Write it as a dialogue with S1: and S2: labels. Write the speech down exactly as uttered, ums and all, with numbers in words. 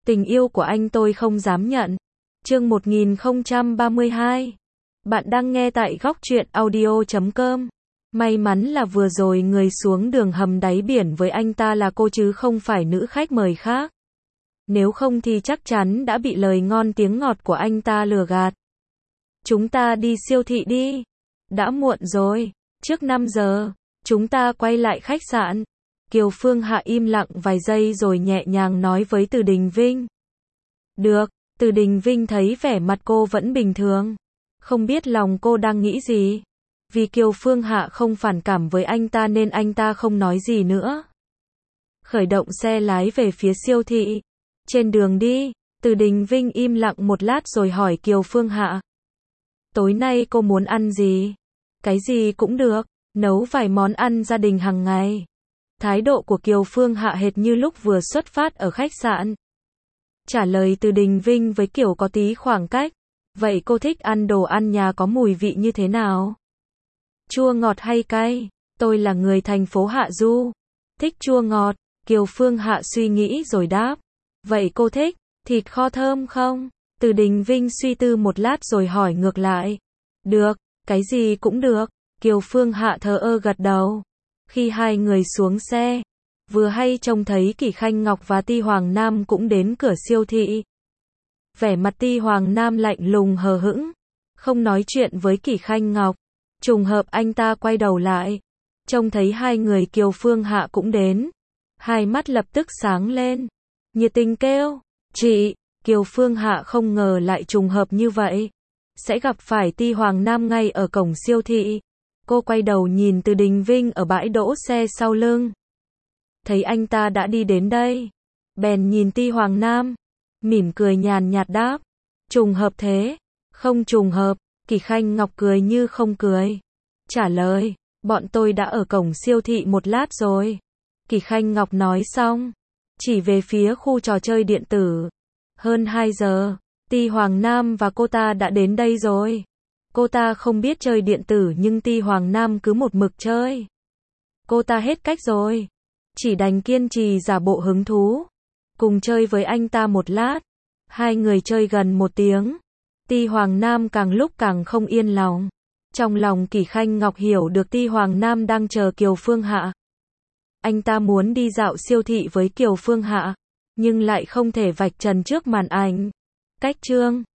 S1: Tình yêu của anh tôi không dám nhận. Chương một nghìn không trăm ba mươi hai. Bạn đang nghe tại góc truyện audio chấm com. May mắn là vừa rồi người xuống đường hầm đáy biển với anh ta là cô chứ không phải nữ khách mời khác. Nếu không thì chắc chắn đã bị lời ngon tiếng ngọt của anh ta lừa gạt. Chúng ta đi siêu thị đi. Đã muộn rồi. Trước năm giờ, chúng ta quay lại khách sạn. Kiều Phương Hạ im lặng vài giây rồi nhẹ nhàng nói với Từ Đình Vinh. Được, Từ Đình Vinh thấy vẻ mặt cô vẫn bình thường. Không biết lòng cô đang nghĩ gì. Vì Kiều Phương Hạ không phản cảm với anh ta nên anh ta không nói gì nữa. Khởi động xe lái về phía siêu thị. Trên đường đi, Từ Đình Vinh im lặng một lát rồi hỏi Kiều Phương Hạ. Tối nay cô muốn ăn gì? Cái gì cũng được, nấu vài món ăn gia đình hàng ngày. Thái độ của Kiều Phương Hạ hệt như lúc vừa xuất phát ở khách sạn. Trả lời Từ Đình Vinh với kiểu có tí khoảng cách. Vậy cô thích ăn đồ ăn nhà có mùi vị như thế nào? Chua ngọt hay cay? Tôi là người thành phố Hạ Du. Thích chua ngọt. Kiều Phương Hạ suy nghĩ rồi đáp. Vậy cô thích thịt kho thơm không? Từ Đình Vinh suy tư một lát rồi hỏi ngược lại. Được, cái gì cũng được. Kiều Phương Hạ thờ ơ gật đầu. Khi hai người xuống xe, vừa hay trông thấy Kỷ Khanh Ngọc và Ti Hoàng Nam cũng đến cửa siêu thị. Vẻ mặt Ti Hoàng Nam lạnh lùng hờ hững, không nói chuyện với Kỷ Khanh Ngọc. Trùng hợp anh ta quay đầu lại, trông thấy hai người Kiều Phương Hạ cũng đến. Hai mắt lập tức sáng lên, nhiệt tình kêu, chị. Kiều Phương Hạ không ngờ lại trùng hợp như vậy, sẽ gặp phải Ti Hoàng Nam ngay ở cổng siêu thị. Cô quay đầu nhìn Từ Đình Vinh ở bãi đỗ xe sau lưng. Thấy anh ta đã đi đến đây. Bèn nhìn Ti Hoàng Nam. Mỉm cười nhàn nhạt đáp. Trùng hợp thế. Không trùng hợp. Kỷ Khanh Ngọc cười như không cười. Trả lời. Bọn tôi đã ở cổng siêu thị một lát rồi. Kỷ Khanh Ngọc nói xong. Chỉ về phía khu trò chơi điện tử. Hơn hai giờ. Ti Hoàng Nam và cô ta đã đến đây rồi. Cô ta không biết chơi điện tử nhưng Ti Hoàng Nam cứ một mực chơi. Cô ta hết cách rồi. Chỉ đành kiên trì giả bộ hứng thú. Cùng chơi với anh ta một lát. Hai người chơi gần một tiếng. Ti Hoàng Nam càng lúc càng không yên lòng. Trong lòng Kỷ Khanh Ngọc hiểu được Ti Hoàng Nam đang chờ Kiều Phương Hạ. Anh ta muốn đi dạo siêu thị với Kiều Phương Hạ. Nhưng lại không thể vạch trần trước màn ảnh. Cách chương